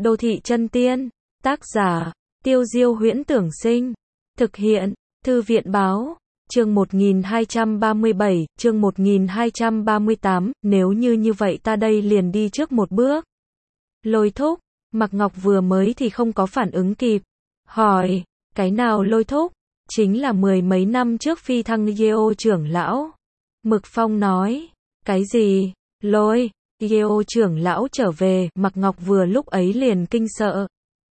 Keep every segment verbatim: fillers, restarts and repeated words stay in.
Đô thị chân tiên, tác giả, Tiêu Diêu Huyễn Tưởng Sinh, thực hiện, Thư viện Báo, chương một nghìn hai trăm ba mươi bảy, chương một nghìn hai trăm ba mươi tám, nếu như như vậy ta đây liền đi trước một bước. Lôi thúc, Mạc Ngọc vừa mới thì không có phản ứng kịp, hỏi, cái nào lôi thúc? Chính là mười mấy năm trước phi thăng Yeo trưởng lão. Mực Phong nói, cái gì? Lôi, Yeo trưởng lão trở về, Mạc Ngọc vừa lúc ấy liền kinh sợ.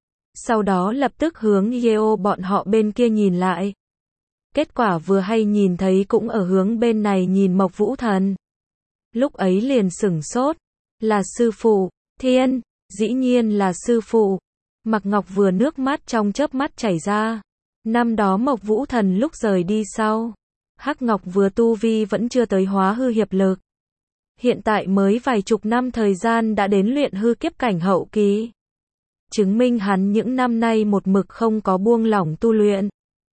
Sau đó lập tức hướng Yeo bọn họ bên kia nhìn lại. Kết quả vừa hay nhìn thấy cũng ở hướng bên này nhìn Mộc Vũ Thần. Lúc ấy liền sửng sốt, là sư phụ, thiên, dĩ nhiên là sư phụ. Mạc Ngọc vừa nước mắt trong chớp mắt chảy ra. Năm đó Mộc Vũ Thần lúc rời đi sau, Hắc Ngọc vừa tu vi vẫn chưa tới hóa hư hiệp lực. Hiện tại mới vài chục năm thời gian đã đến luyện hư kiếp cảnh hậu kỳ. Chứng minh hắn những năm nay một mực không có buông lỏng tu luyện.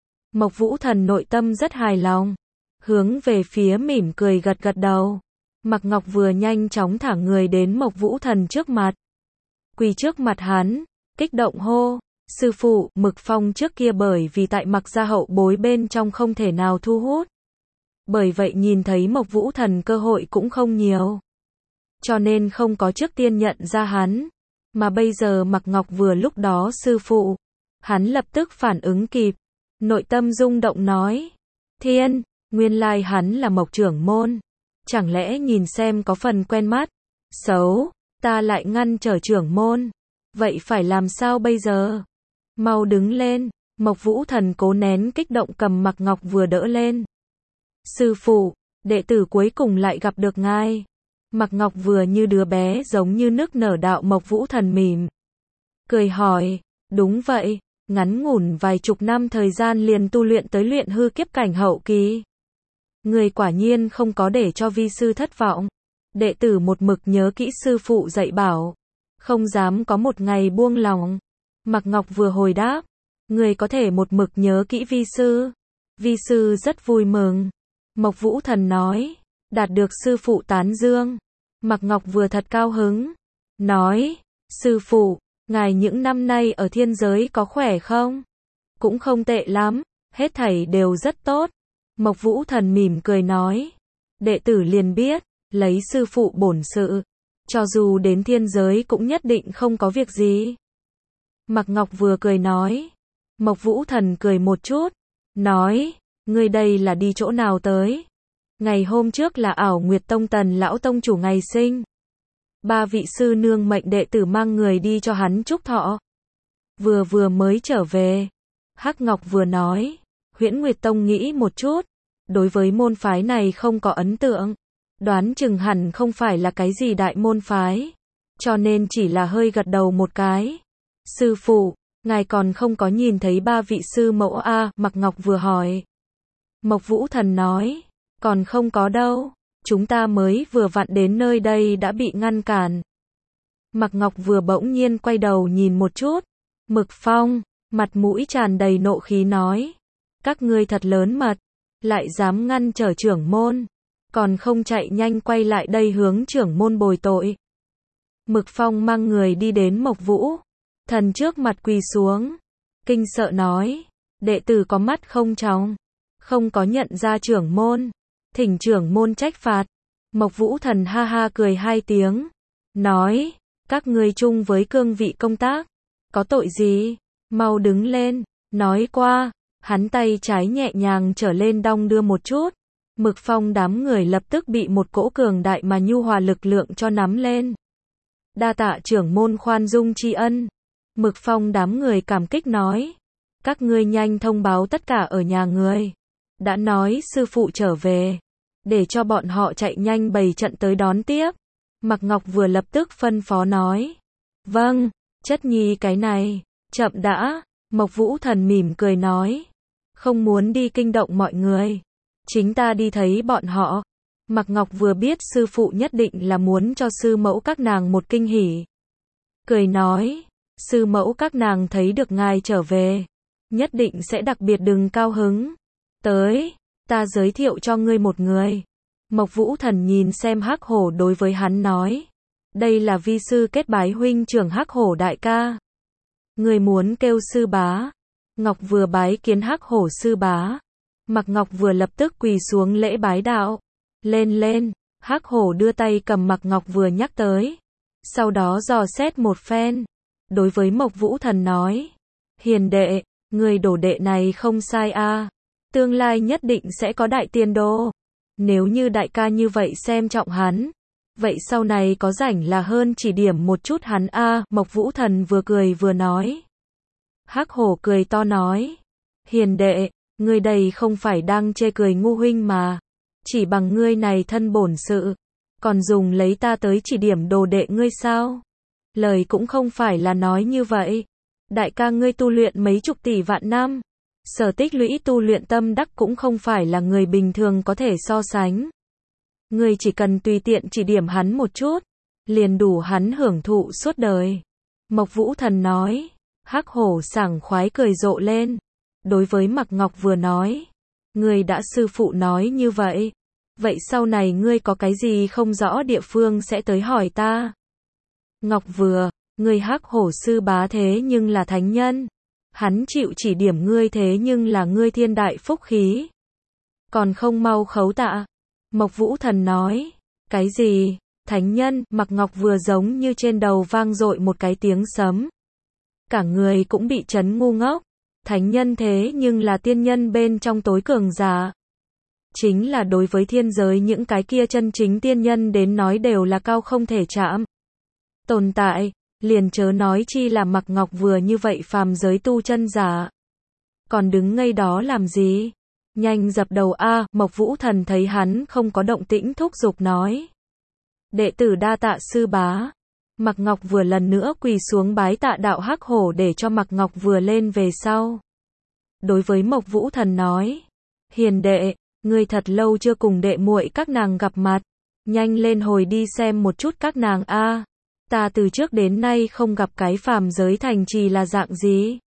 Mộc Vũ Thần nội tâm rất hài lòng, hướng về phía mỉm cười gật gật đầu. Mạc Ngọc vừa nhanh chóng thả người đến Mộc Vũ Thần trước mặt. Quỳ trước mặt hắn, kích động hô, sư phụ. Mực Phong trước kia bởi vì tại Mạc gia hậu bối bên trong không thể nào thu hút. Bởi vậy nhìn thấy Mộc Vũ Thần cơ hội cũng không nhiều. Cho nên không có trước tiên nhận ra hắn. Mà bây giờ Mạc Ngọc vừa lúc đó sư phụ. Hắn lập tức phản ứng kịp. Nội tâm rung động nói. Thiên, nguyên lai hắn là Mộc trưởng môn. Chẳng lẽ nhìn xem có phần quen mắt. Xấu, ta lại ngăn trở trưởng môn. Vậy phải làm sao bây giờ? Mau đứng lên. Mộc Vũ Thần cố nén kích động cầm Mạc Ngọc vừa đỡ lên. Sư phụ, đệ tử cuối cùng lại gặp được ngài. Mạc Ngọc vừa như đứa bé giống như nước nở đạo Mộc Vũ Thần mỉm. Cười hỏi, đúng vậy, ngắn ngủn vài chục năm thời gian liền tu luyện tới luyện hư kiếp cảnh hậu kỳ. Người quả nhiên không có để cho vi sư thất vọng. Đệ tử một mực nhớ kỹ sư phụ dạy bảo. Không dám có một ngày buông lòng. Mạc Ngọc vừa hồi đáp, người có thể một mực nhớ kỹ vi sư. Vi sư rất vui mừng. Mộc Vũ Thần nói, đạt được sư phụ tán dương. Mạc Ngọc vừa thật cao hứng, nói, sư phụ, ngài những năm nay ở thiên giới có khỏe không? Cũng không tệ lắm, hết thảy đều rất tốt. Mộc Vũ Thần mỉm cười nói, đệ tử liền biết, lấy sư phụ bổn sự, cho dù đến thiên giới cũng nhất định không có việc gì. Mạc Ngọc vừa cười nói, Mộc Vũ Thần cười một chút, nói, ngươi đây là đi chỗ nào tới? Ngày hôm trước là Ảo Nguyệt Tông Tần lão tông chủ ngày sinh. Ba vị sư nương mệnh đệ tử mang người đi cho hắn chúc thọ. Vừa vừa mới trở về. Hắc Ngọc vừa nói, Huyễn Nguyệt Tông nghĩ một chút, đối với môn phái này không có ấn tượng. Đoán chừng hẳn không phải là cái gì đại môn phái. Cho nên chỉ là hơi gật đầu một cái. Sư phụ, ngài còn không có nhìn thấy ba vị sư mẫu a? Mạc Ngọc vừa hỏi. Mộc Vũ Thần nói, còn không có đâu, chúng ta mới vừa vặn đến nơi đây đã bị ngăn cản. Mạc Ngọc vừa bỗng nhiên quay đầu nhìn một chút. Mực Phong, mặt mũi tràn đầy nộ khí nói, các ngươi thật lớn mật, lại dám ngăn trở trưởng môn, còn không chạy nhanh quay lại đây hướng trưởng môn bồi tội. Mực Phong mang người đi đến Mộc Vũ Thần trước mặt quỳ xuống, kinh sợ nói, đệ tử có mắt không tròng, không có nhận ra trưởng môn, thỉnh trưởng môn trách phạt. Mộc Vũ Thần ha ha cười hai tiếng, nói, các ngươi chung với cương vị công tác, có tội gì, mau đứng lên. Nói qua, hắn tay trái nhẹ nhàng trở lên đong đưa một chút. Mực Phong đám người lập tức bị một cỗ cường đại mà nhu hòa lực lượng cho nắm lên. Đa tạ trưởng môn khoan dung tri ân. Mực Phong đám người cảm kích nói, các ngươi nhanh thông báo tất cả ở nhà người. Đã nói sư phụ trở về, để cho bọn họ chạy nhanh bày trận tới đón tiếp. Mạc Ngọc vừa lập tức phân phó nói, vâng, chất nhi cái này, chậm đã. Mộc Vũ Thần mỉm cười nói, không muốn đi kinh động mọi người, chính ta đi thấy bọn họ. Mạc Ngọc vừa biết sư phụ nhất định là muốn cho sư mẫu các nàng một kinh hỉ. Cười nói, sư mẫu các nàng thấy được ngài trở về, nhất định sẽ đặc biệt đừng cao hứng. Tới, ta giới thiệu cho ngươi một người. Mộc Vũ Thần nhìn xem Hắc Hổ đối với hắn nói, Đây là vi sư kết bái huynh trưởng Hắc Hổ đại ca. Người muốn kêu sư bá. Ngọc Vừa bái kiến Hắc Hổ sư bá. Mạc Ngọc Vừa lập tức quỳ xuống lễ bái đạo. Lên lên, Hắc Hổ đưa tay cầm Mạc Ngọc Vừa nhắc tới. Sau đó dò xét một phen. Đối với Mộc Vũ Thần nói. Hiền đệ, người đổ đệ này không sai a, tương lai nhất định sẽ có đại tiền đồ. Nếu như đại ca như vậy xem trọng hắn, vậy sau này có rảnh là hơn chỉ điểm một chút hắn a. Mộc Vũ Thần vừa cười vừa nói. Hắc Hổ cười to nói. Hiền đệ, ngươi đây không phải đang chê cười ngu huynh mà. Chỉ bằng ngươi này thân bổn sự, còn dùng lấy ta tới chỉ điểm đồ đệ ngươi sao? Lời cũng không phải là nói như vậy. Đại ca ngươi tu luyện mấy chục tỷ vạn năm, sở tích lũy tu luyện tâm đắc cũng không phải là người bình thường có thể so sánh. Ngươi chỉ cần tùy tiện chỉ điểm hắn một chút, liền đủ hắn hưởng thụ suốt đời. Mộc Vũ Thần nói. Hắc Hổ sảng khoái cười rộ lên. Đối với Mạc Ngọc Vừa nói. Ngươi đã sư phụ nói như vậy, vậy sau này ngươi có cái gì không rõ địa phương sẽ tới hỏi ta. Ngọc Vừa, ngươi Hắc Hổ sư bá thế nhưng là thánh nhân. Hắn chịu chỉ điểm ngươi thế nhưng là ngươi thiên đại phúc khí. Còn không mau khấu tạ. Mộc Vũ Thần nói. Cái gì? Thánh nhân? Mạc Ngọc Vừa giống như trên đầu vang dội một cái tiếng sấm. Cả người cũng bị chấn ngu ngốc. Thánh nhân thế nhưng là tiên nhân bên trong tối cường giả. Chính là đối với thiên giới những cái kia chân chính tiên nhân đến nói đều là cao không thể chạm tồn tại, liền chớ nói chi là Mạc Ngọc Vừa như vậy phàm giới tu chân giả. Còn đứng ngây đó làm gì? Nhanh dập đầu a. Mộc Vũ Thần thấy hắn không có động tĩnh thúc giục nói. Đệ tử đa tạ sư bá. Mạc Ngọc Vừa lần nữa quỳ xuống bái tạ đạo. Hắc Hổ để cho Mạc Ngọc Vừa lên về sau. Đối với Mộc Vũ Thần nói. Hiền đệ, ngươi thật lâu chưa cùng đệ muội các nàng gặp mặt. Nhanh lên hồi đi xem một chút các nàng a. Ta từ trước đến nay không gặp cái phàm giới thành trì là dạng gì.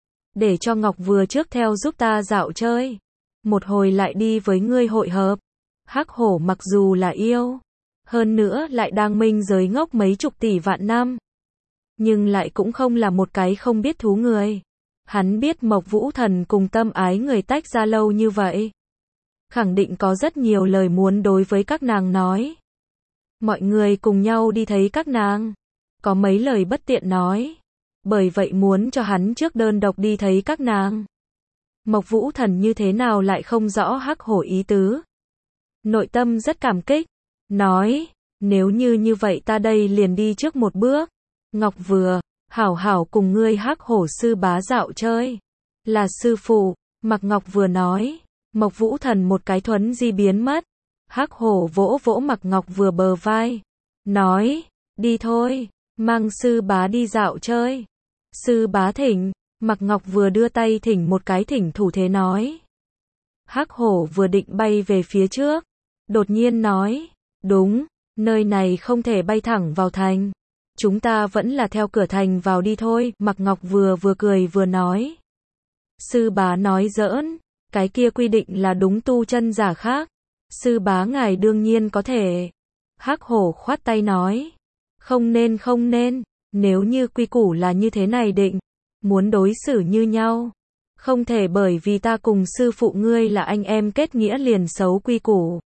Để cho Ngọc Vừa trước theo giúp ta dạo chơi. Một hồi lại đi với ngươi hội hợp. Hắc Hổ mặc dù là yêu, hơn nữa lại đang minh giới ngốc mấy chục tỷ vạn năm, nhưng lại cũng không là một cái không biết thú người. Hắn biết Mộc Vũ Thần cùng tâm ái người tách ra lâu như vậy, khẳng định có rất nhiều lời muốn đối với các nàng nói. Mọi người cùng nhau đi thấy các nàng, có mấy lời bất tiện nói, bởi vậy muốn cho hắn trước đơn độc đi thấy các nàng. Mộc Vũ Thần như thế nào lại không rõ Hắc Hổ ý tứ. Nội tâm rất cảm kích, nói, nếu như như vậy ta đây liền đi trước một bước. Ngọc Vừa, hảo hảo cùng ngươi Hắc Hổ sư bá dạo chơi. Là sư phụ, Mạc Ngọc Vừa nói. Mộc Vũ Thần một cái thuấn di biến mất. Hắc Hổ vỗ vỗ Mạc Ngọc Vừa bờ vai, nói, đi thôi, mang sư bá đi dạo chơi. Sư bá thỉnh. Mạc Ngọc Vừa đưa tay thỉnh một cái thỉnh thủ thế nói. Hắc Hổ vừa định bay về phía trước, đột nhiên nói, đúng, nơi này không thể bay thẳng vào thành. Chúng ta vẫn là theo cửa thành vào đi thôi. Mạc Ngọc Vừa vừa cười vừa nói. Sư bá nói giỡn, cái kia quy định là đúng tu chân giả khác. Sư bá ngài đương nhiên có thể. Hắc Hổ khoát tay nói. Không nên không nên, nếu như quy củ là như thế này định, muốn đối xử như nhau. Không thể bởi vì ta cùng sư phụ ngươi là anh em kết nghĩa liền xấu quy củ.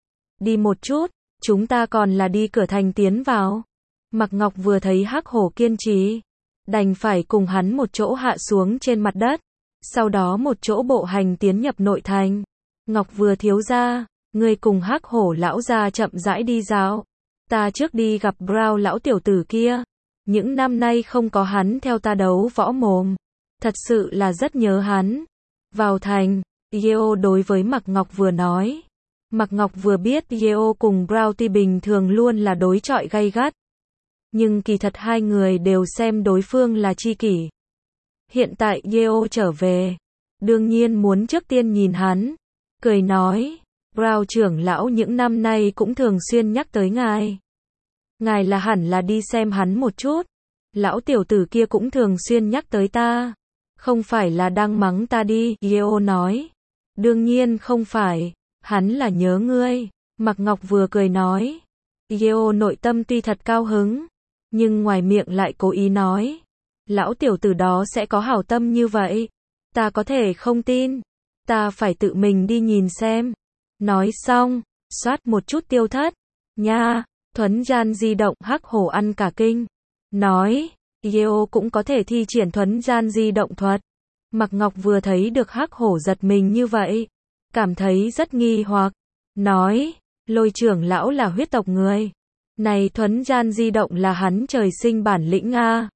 Đi một chút, chúng ta còn là đi cửa thành tiến vào. Mạc Ngọc Vừa thấy Hắc Hổ kiên trì, đành phải cùng hắn một chỗ hạ xuống trên mặt đất, sau đó một chỗ bộ hành tiến nhập nội thành. Ngọc Vừa thiếu gia, ngươi cùng Hắc Hổ lão gia chậm rãi đi dạo. Ta trước đi gặp Brown lão tiểu tử kia. Những năm nay không có hắn theo ta đấu võ mồm, thật sự là rất nhớ hắn. Vào thành, Yeo đối với Mạc Ngọc Vừa nói. Mạc Ngọc Vừa biết Yeo cùng Brown tuy bình thường luôn là đối chọi gay gắt, nhưng kỳ thật hai người đều xem đối phương là tri kỷ. Hiện tại Yeo trở về, đương nhiên muốn trước tiên nhìn hắn, cười nói, Brown trưởng lão những năm nay cũng thường xuyên nhắc tới ngài. Ngài là hẳn là đi xem hắn một chút. Lão tiểu tử kia cũng thường xuyên nhắc tới ta. Không phải là đang mắng ta đi, Yeo nói. Đương nhiên không phải, hắn là nhớ ngươi. Mạc Ngọc Vừa cười nói. Yeo nội tâm tuy thật cao hứng, nhưng ngoài miệng lại cố ý nói. Lão tiểu tử đó sẽ có hảo tâm như vậy. Ta có thể không tin. Ta phải tự mình đi nhìn xem. Nói xong, xoát một chút tiêu thất. Nha, thuấn gian di động hắc hổ ăn cả kinh. Nói, Yeo cũng có thể thi triển thuấn gian di động thuật. Mạc Ngọc vừa thấy được hắc hổ giật mình như vậy, cảm thấy rất nghi hoặc. Nói, Lôi trưởng lão là huyết tộc người. Này thuấn gian di động là hắn trời sinh bản lĩnh a.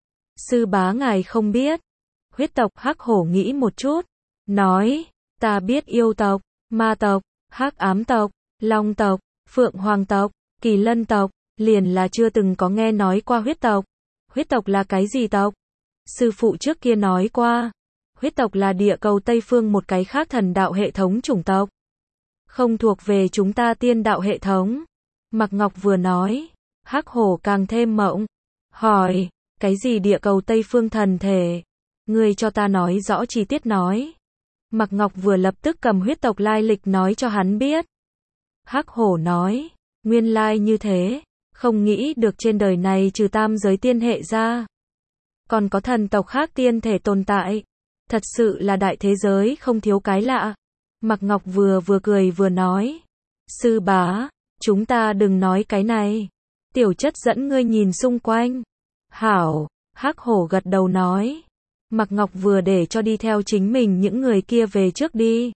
Sư bá ngài không biết. Huyết tộc hắc hổ nghĩ một chút. Nói, ta biết yêu tộc, ma tộc, hắc ám tộc, long tộc, phượng hoàng tộc, kỳ lân tộc, liền là chưa từng có nghe nói qua huyết tộc. Huyết tộc là cái gì tộc? Sư phụ trước kia nói qua. Huyết tộc là địa cầu Tây Phương một cái khác thần đạo hệ thống chủng tộc. Không thuộc về chúng ta tiên đạo hệ thống. Mạc Ngọc vừa nói, hắc hổ càng thêm mộng. Hỏi, cái gì địa cầu Tây Phương thần thể? Ngươi cho ta nói rõ chi tiết nói. Mạc Ngọc vừa lập tức cầm huyết tộc lai lịch nói cho hắn biết. Hắc hổ nói, nguyên lai như thế, không nghĩ được trên đời này trừ tam giới tiên hệ ra. Còn có thần tộc khác tiên thể tồn tại. Thật sự là đại thế giới không thiếu cái lạ. Mạc Ngọc vừa vừa cười vừa nói. Sư bá, chúng ta đừng nói cái này. Tiểu chất dẫn ngươi nhìn xung quanh. Hảo, hắc hổ gật đầu nói. Mạc Ngọc vừa để cho đi theo chính mình những người kia về trước đi.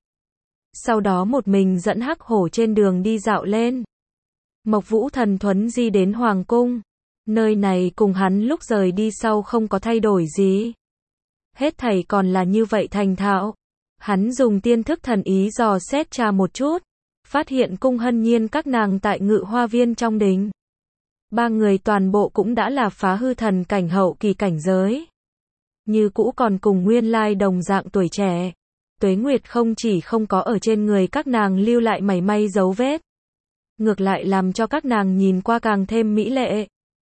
Sau đó một mình dẫn hắc hổ trên đường đi dạo lên. Mộc Vũ Thần thuấn di đến Hoàng Cung. Nơi này cùng hắn lúc rời đi sau không có thay đổi gì. Hết thảy còn là như vậy thành thạo. Hắn dùng tiên thức thần ý dò xét tra một chút. Phát hiện Cung Hân Nhiên các nàng tại Ngự Hoa Viên trong đình. Ba người toàn bộ cũng đã là phá hư thần cảnh hậu kỳ cảnh giới. Như cũ còn cùng nguyên lai đồng dạng tuổi trẻ. Tuế Nguyệt không chỉ không có ở trên người các nàng lưu lại mảy may dấu vết. Ngược lại làm cho các nàng nhìn qua càng thêm mỹ lệ.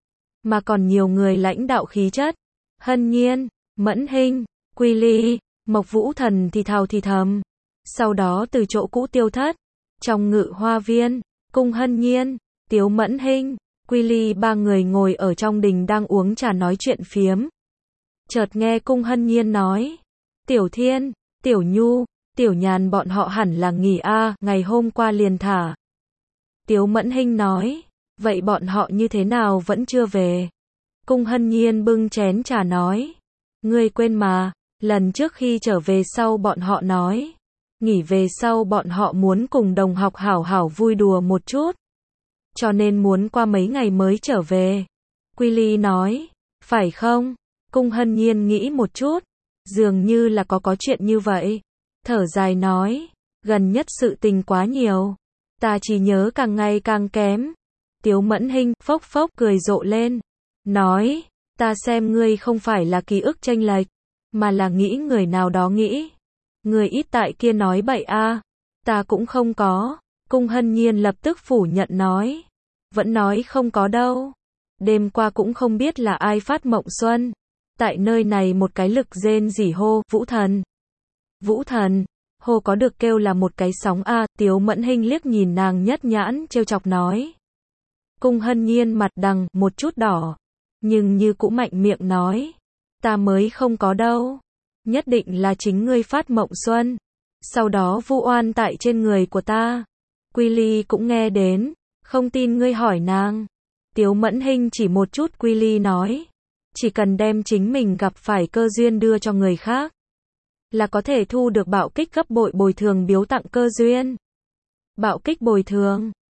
Mà còn nhiều người lãnh đạo khí chất. Hân Nhiên, Mẫn Hinh, Quy Ly, Mộc Vũ Thần thì thào thì thầm. Sau đó từ chỗ cũ tiêu thất. Trong Ngự Hoa Viên, Cung Hân Nhiên, Tiếu Mẫn Hinh, Quy Ly ba người ngồi ở trong đình đang uống trà nói chuyện phiếm. Chợt nghe Cung Hân Nhiên nói. Tiểu Thiên, Tiểu Nhu, Tiểu Nhàn bọn họ hẳn là nghỉ a, ngày hôm qua liền thả. Tiếu Mẫn Hinh nói. Vậy bọn họ như thế nào vẫn chưa về? Cung Hân Nhiên bưng chén trà nói. Ngươi quên mà, lần trước khi trở về sau bọn họ nói. Nghỉ về sau bọn họ muốn cùng đồng học hảo hảo vui đùa một chút. Cho nên muốn qua mấy ngày mới trở về. Quy Ly nói. Phải không? Cung Hân Nhiên nghĩ một chút. Dường như là có có chuyện như vậy. Thở dài nói. Gần nhất sự tình quá nhiều. Ta chỉ nhớ càng ngày càng kém. Tiếu Mẫn Hinh phốc phốc cười rộ lên. Nói. Ta xem ngươi không phải là ký ức chênh lệch. Mà là nghĩ người nào đó nghĩ. Người ít tại kia nói bậy a. Ta cũng không có. Cung Hân Nhiên lập tức phủ nhận nói. Vẫn nói không có đâu. Đêm qua cũng không biết là ai phát mộng xuân. Tại nơi này một cái lực rên rỉ hô. Vũ Thần. Vũ Thần. Hô có được kêu là một cái sóng a. Tiếu Mẫn Hinh liếc nhìn nàng nhất nhãn trêu chọc nói. Cung Hân Nhiên mặt đằng một chút đỏ. Nhưng như cũng mạnh miệng nói. Ta mới không có đâu. Nhất định là chính ngươi phát mộng xuân. Sau đó vu oan tại trên người của ta. Quy Ly cũng nghe đến. Không tin ngươi hỏi nàng. Tiếu Mẫn Hinh chỉ một chút Quy Ly nói. Chỉ cần đem chính mình gặp phải cơ duyên đưa cho người khác. Là có thể thu được bạo kích gấp bội bồi thường biếu tặng cơ duyên. Bạo kích bồi thường.